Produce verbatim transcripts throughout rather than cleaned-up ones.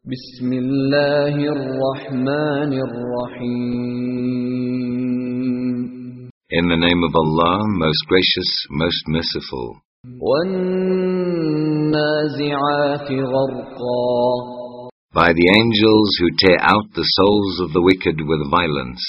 بسم الله الرحمن الرحيم. In the name of Allah, most gracious, most merciful. وَالنَّازِعَاتِ غَرْقًا. By the angels who tear out the souls of the wicked with violence.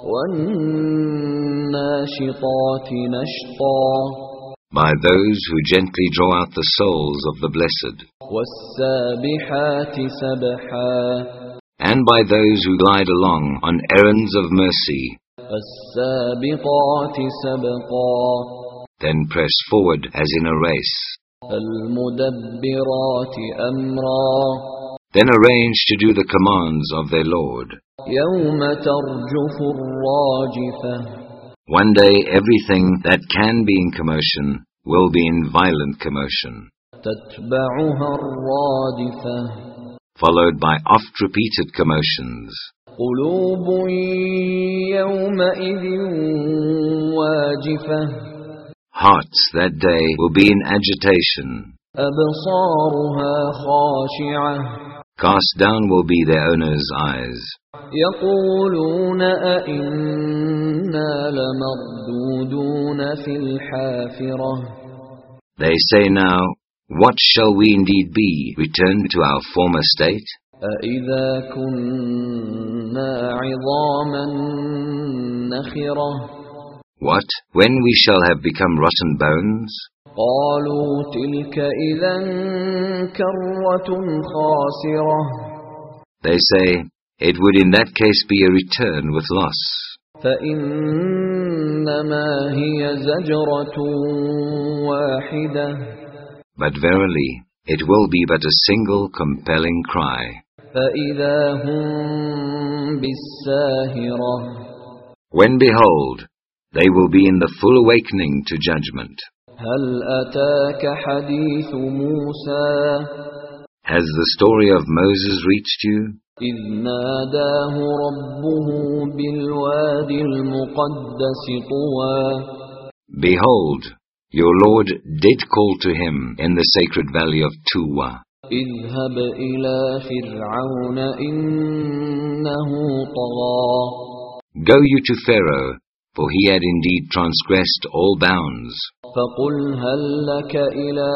وَالنَّاشِطَاتِ نَشْطًا. By those who gently draw out the souls of the blessed. وَالسَّابِحَاتِ سَبْحًا. And by those who glide along on errands of mercy. فَالسَّابِقَاتِ سَبْقًا. Then press forward as in a race. فَالْمُدَبِّرَاتِ أَمْرًا. Then arrange to do the commands of their Lord. يَوْمَ تَرْجُفُ الرَّاجِفَةُ. One day everything that can be in commotion will be in violent commotion. تَتْبَعُهَا الرَّادِفَةُ. Followed by oft-repeated commotions. قُلُوبٌ يَوْمَئِذٍ وَاجِفَةٌ. Hearts that day will be in agitation. أَبْصَارُهَا خَاشِعَةٌ. Cast down will be their owners' eyes. يَقُولُونَ أَإِنَّا لَمَرْدُودُونَ فِي الْحَافِرَةِ. They say now, what shall we indeed be, returned to our former state? أَإِذَا كُنَّا عِظَامًا نَخِرَةً. What, when we shall have become rotten bones? قَالُوا تِلْكَ إِذًا كَرَّةٌ خَاسِرَةٌ. They say, it would in that case be a return with loss. فَإِنَّمَا هِيَ زَجْرَةٌ وَاحِدَةٌ. But verily, it will be but a single compelling cry. فَإِذَا هُمْ بِالسَّاهِرَةِ. When behold, they will be in the full awakening to judgment. هَلْ أَتَاكَ حَدِيثُ مُوسَى. Has the story of Moses reached you? إِذْ نَادَاهُ رَبُّهُ بِالْوَادِ الْمُقَدَّسِ طُوًى. Behold, your Lord did call to him in the sacred valley of Tuwa. اذهب إلى فرعون إنه طغى. Go you to Pharaoh, for he had indeed transgressed all bounds. فقل هل لك إلى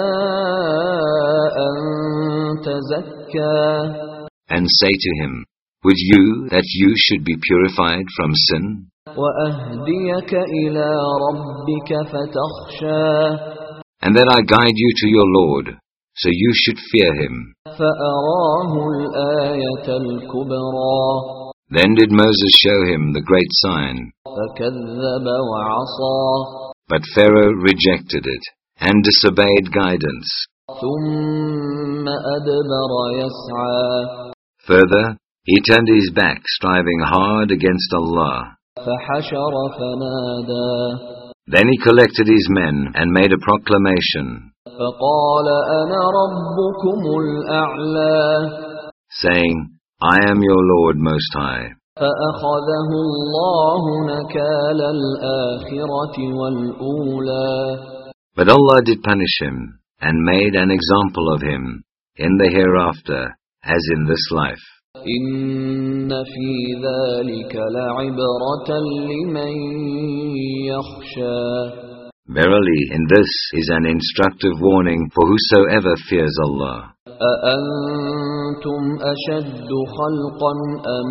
أن تزكى. And say to him, would you that you should be purified from sin? وأهديك إلى ربك فتخشى. And that I guide you to your Lord, so you should fear him. فأراه الآية الكبرى. Then did Moses show him the great sign. فكذب وعصى. But Pharaoh rejected it, and disobeyed guidance. ثم أدبر يسعى. Further, he turned his back, striving hard against Allah. فحشر فنادى. Then he collected his men and made a proclamation. فقال أنا ربكم الأعلى. Saying, I am your Lord Most High. فأخذه الله نكال الآخرة والأولى. But Allah did punish him, and made an example of him, in the hereafter, as in this life. إن في ذلك لعبرة لمن يخشى. Verily, in this is an instructive warning for whosoever fears Allah. أأنتم أشد خلقا أم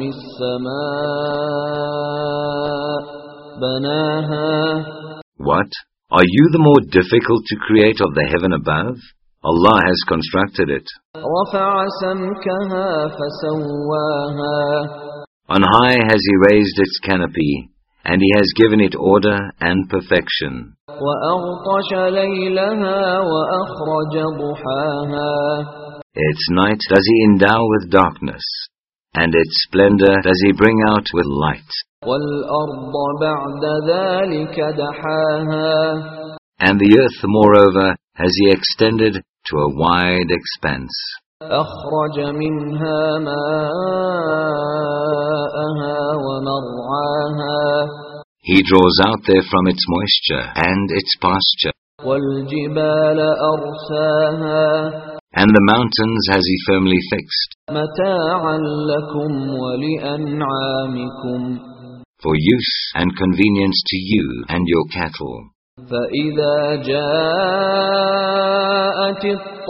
السماء بناها. What? Are you the more difficult to create of the heaven above? Allah has constructed it. رفع سمكها فسواها. On high has He raised its canopy, and He has given it order and perfection. وأغطش ليلها وأخرج ضحاها. Its night does He endow with darkness, and its splendor does He bring out with light. وَالْأَرْضَ بَعْدَ ذَلِكَ دَحَاهَا. And the earth, moreover, has He extended to a wide expanse. أَخْرَجَ مِنْهَا مَاءَهَا وَمَرْعَاهَا. He draws out there from its moisture and its pasture. وَالْجِبَالَ أَرْسَاهَا. And the mountains has he firmly fixed, متاعا لكم ولأنعامكم. for use and convenience to you and your cattle. فإذا جاءت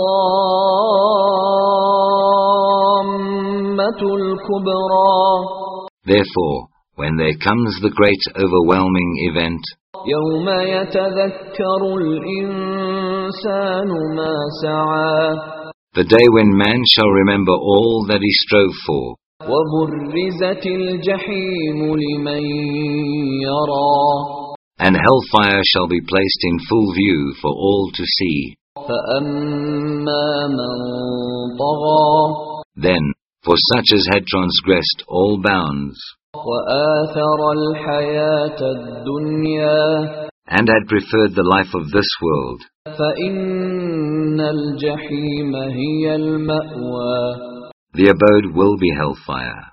الطامة الكبرى Therefore, when there comes the great overwhelming event, يوم يتذكر الإنسان ما سعى the day when man shall remember all that he strove for, وبرزت الجحيم لمن يرى and hellfire shall be placed in full view for all to see. فأما من طغى Then, for such as had transgressed all bounds, وآثر الحياة الدنيا and had preferred the life of this world, فإن الجحيم هي المأوى the abode will be hellfire.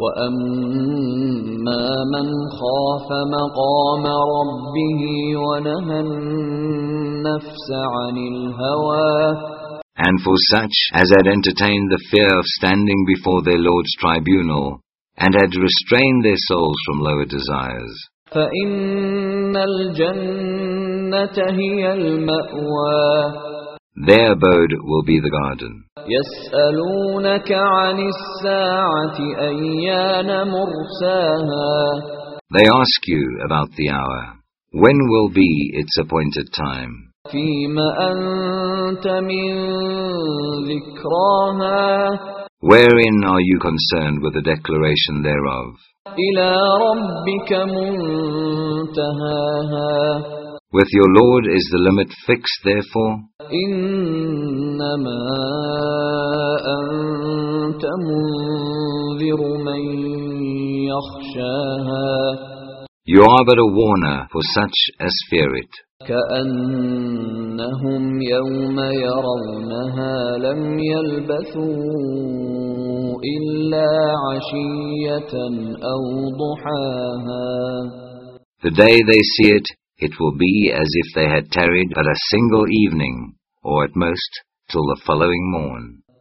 وأما من خاف مقام ربه ونهى النفس عن الهوى And for such as had entertained the fear of standing before their Lord's tribunal, and had restrained their souls from lower desires, فإن الجنة هي المأوى their abode will be the garden. يسألونك عن الساعة أيان مرساها They ask you about the hour. When will be its appointed time? فيم أنت من ذكراها Wherein are you concerned with the declaration thereof? إلى ربك منتهاها With your Lord is the limit fixed therefore? إنما أنت منذر من يخشاها You are but a warner for such as fear it. كأنهم يوم يرونها لم يلبثوا إلا عشية أو ضحاها. The day they see it, it will be as if they had tarried but a single evening, or at most till the following morn.